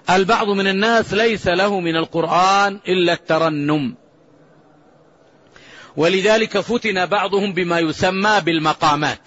البعض من الناس ليس له من القرآن إلا الترنم، ولذلك فتن بعضهم بما يسمى بالمقامات،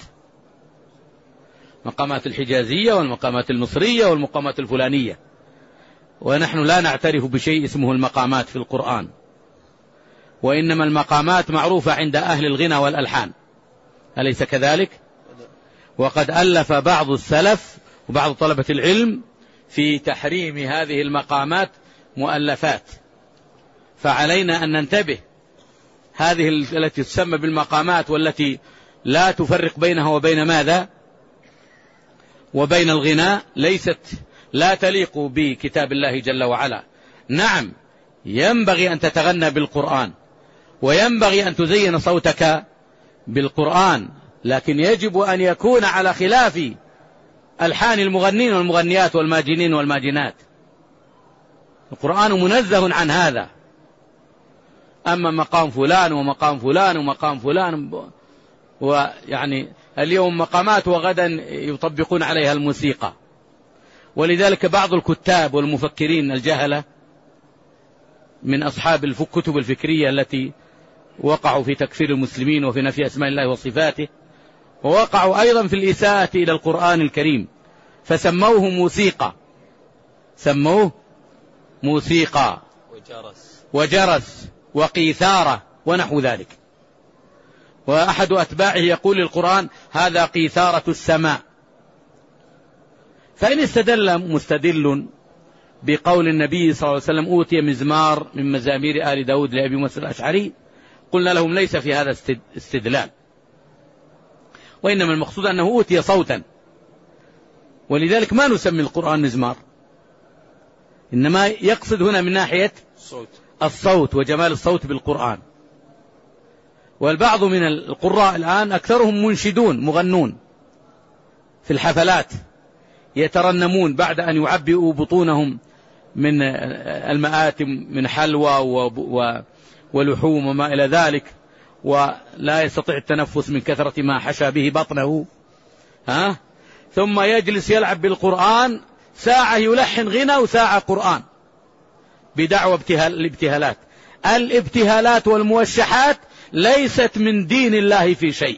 مقامات الحجازية والمقامات المصرية والمقامات الفلانية، ونحن لا نعترف بشيء اسمه المقامات في القرآن، وإنما المقامات معروفة عند أهل الغنى والألحان، أليس كذلك؟ وقد ألف بعض السلف وبعض طلبة العلم في تحريم هذه المقامات مؤلفات، فعلينا أن ننتبه. هذه التي تسمى بالمقامات والتي لا تفرق بينها وبين ماذا؟ وبين الغناء، لا تليق بكتاب الله جل وعلا. نعم، ينبغي أن تتغنى بالقرآن، وينبغي أن تزين صوتك بالقرآن، لكن يجب أن يكون على خلاف ألحان المغنين والمغنيات والماجنين والماجنات. القرآن منزه عن هذا. أما مقام فلان ومقام فلان ومقام فلان، ويعني اليوم مقامات وغدا يطبقون عليها الموسيقى. ولذلك بعض الكتاب والمفكرين الجهلة من أصحاب الكتب الفكرية التي وقعوا في تكفير المسلمين وفي نفي أسماء الله وصفاته، ووقعوا أيضا في الإساءة إلى القرآن الكريم، فسموه موسيقى، سموه موسيقى وجرس وقيثارة ونحو ذلك. وأحد أتباعه يقول للقرآن: هذا قيثارة السماء. فإن استدل مستدل بقول النبي صلى الله عليه وسلم: أوتي مزمار من مزامير آل داود لأبي موسى الأشعري، قلنا لهم: ليس في هذا استدلال، وإنما المقصود أنه أوتي صوتا، ولذلك ما نسمي القرآن مزمار، إنما يقصد هنا من ناحية الصوت وجمال الصوت بالقرآن. والبعض من القراء الآن أكثرهم منشدون مغنون في الحفلات، يترنمون بعد أن يعبئوا بطونهم من المآتم من حلوى ولحوم وما إلى ذلك، ولا يستطيع التنفس من كثرة ما حشى به بطنه، ثم يجلس يلعب بالقرآن، ساعة يلحن غنى وساعة قرآن، بدعوى الابتهالات. الابتهالات والموشحات ليست من دين الله في شيء،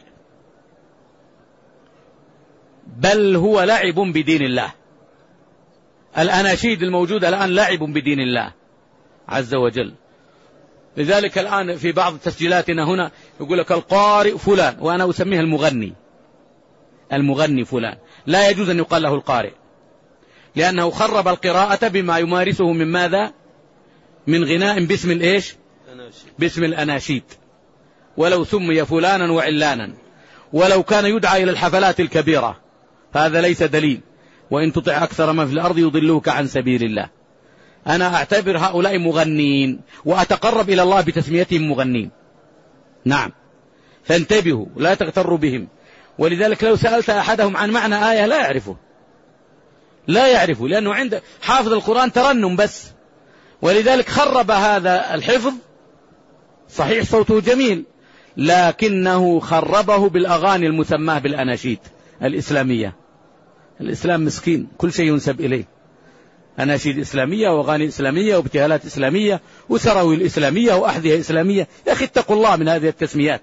بل هو لعب بدين الله. الأناشيد الموجودة الآن لعب بدين الله عز وجل. لذلك الآن في بعض تسجيلاتنا هنا يقول لك القارئ فلان، وأنا أسميها المغني فلان. لا يجوز أن يقال له القارئ، لأنه خرب القراءة بما يمارسه من ماذا؟ من غناء باسم الإيش؟ باسم الأناشيد. ولو سمي فلانا وعلانا، ولو كان يدعى إلى الحفلات الكبيرة، فهذا ليس دليل. وإن تطع أكثر ما في الأرض يضلوك عن سبيل الله. أنا أعتبر هؤلاء مغنين، وأتقرب إلى الله بتسميتهم مغنين. نعم، فانتبهوا، لا تغتروا بهم. ولذلك لو سألت أحدهم عن معنى آية لا يعرفه، لأنه عند حافظ القرآن ترنم بس. ولذلك خرب هذا الحفظ. صحيح صوته جميل، لكنه خربه بالأغاني المسماة بالأناشيد الإسلامية. الإسلام مسكين، كل شيء ينسب إليه، أناشيد إسلامية وأغاني إسلامية وابتهالات إسلامية وسراويل إسلامية وأحذية إسلامية. يا أخي اتقوا الله من هذه التسميات.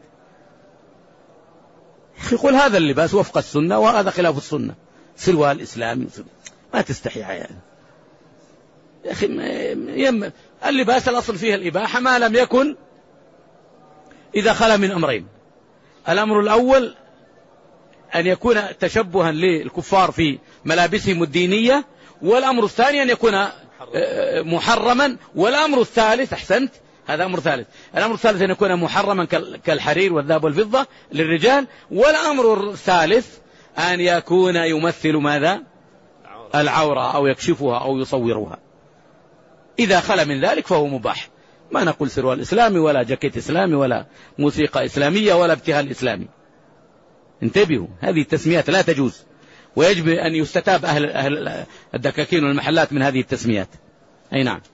يقول هذا اللباس وفق السنة وهذا خلاف السنة، سروال إسلامي، ما تستحي يعني. يا أخي اللباس الأصل فيه الإباحة ما لم يكن إذا خلا من أمرين. الأمر الأول أن يكون تشبها للكفار في ملابسهم الدينية، والأمر الثاني أن يكون محرما، والأمر الثالث أحسنت، هذا أمر ثالث. الأمر الثالث أن يكون محرما كالحرير والذهب والفضة للرجال، والأمر الثالث أن يكون يمثل ماذا؟ العورة أو يكشفها أو يصورها. إذا خلا من ذلك فهو مباح. ما نقول سروال إسلامي ولا جاكيت إسلامي ولا موسيقى إسلامية ولا ابتهال إسلامي. انتبهوا، هذه التسميات لا تجوز، ويجب أن يستتاب أهل الدكاكين والمحلات من هذه التسميات. أي نعم.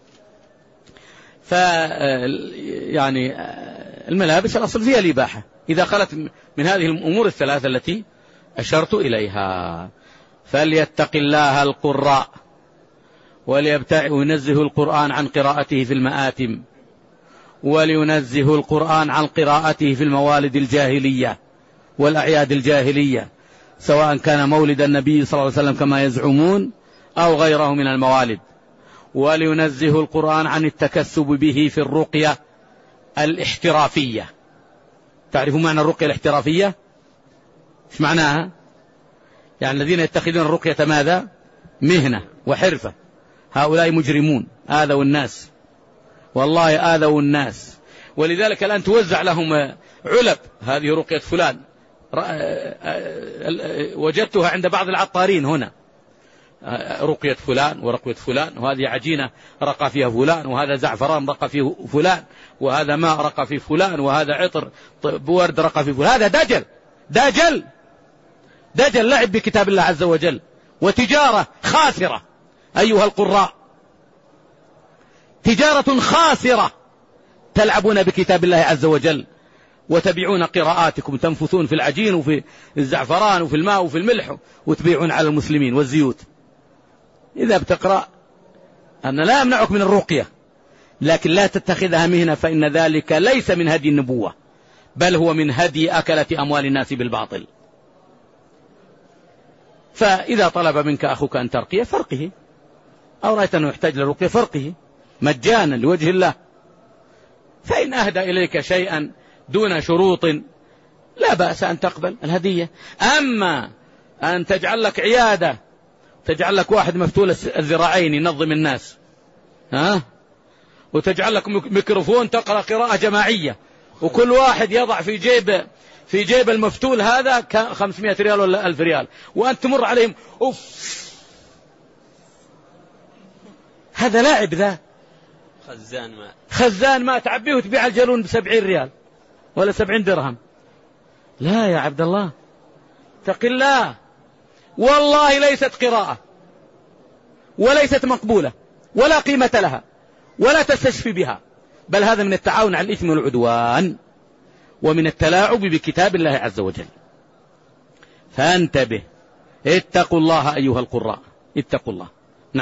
يعني الملابس الأصل فيها الإباحة إذا خلت من هذه الأمور الثلاثة التي أشرت إليها. فليتق الله القراء وينزه القرآن عن قراءته في المآتم، ولينزه القرآن عن قراءته في الموالد الجاهلية والأعياد الجاهلية، سواء كان مولد النبي صلى الله عليه وسلم كما يزعمون أو غيره من الموالد. ولينزه القرآن عن التكسب به في الرقية الاحترافية. تعرفون معنى الرقية الاحترافية؟ ايش معناها؟ يعني الذين يتخذون الرقية ماذا؟ مهنة وحرفة. هؤلاء مجرمون، آذوا الناس، والله آذوا الناس. ولذلك الآن توزع لهم علب، هذه رقية فلان، وجدتها عند بعض العطارين هنا، رقية فلان ورقية فلان، وهذه عجينة رقى فيها فلان، وهذا زعفران رقى فيه فلان، وهذا ماء رقى فيه فلان، وهذا عطر بورد رقى فيه فلان. هذا دجل لعب بكتاب الله عز وجل، وتجارة خاسرة أيها القراء، تجارة خاسرة، تلعبون بكتاب الله عز وجل وتبيعون قراءاتكم، تنفثون في العجين وفي الزعفران وفي الماء وفي الملح، وتبيعون على المسلمين والزيوت. إذا بتقرأ أنا لا أمنعك من الرقية، لكن لا تتخذها مهنة، فإن ذلك ليس من هدي النبوة، بل هو من هدي أكلة أموال الناس بالباطل. فإذا طلب منك أخوك أن ترقيه فرقه، أو رأيت أنه يحتاج للرقية فرقه مجانا لوجه الله. فإن أهدى إليك شيئا دون شروط لا بأس أن تقبل الهدية. أما أن تجعل لك عيادة، تجعل لك واحد مفتول الذراعين ينظم الناس، وتجعل لك ميكروفون تقرأ قراءة جماعية، وكل واحد يضع في جيب المفتول هذا 500 ريال ولا 1000 ريال، وأنت تمر عليهم أوف، هذا لاعب، ذا خزان ما تعبيه وتبيع الجالون ب70 ريال ولا 70 درهم. لا يا عبد الله، اتق الله، والله ليست قراءة وليست مقبولة ولا قيمة لها ولا تستشفي بها، بل هذا من التعاون على الإثم والعدوان ومن التلاعب بكتاب الله عز وجل. فانتبه، اتقوا الله أيها القراء، اتقوا الله.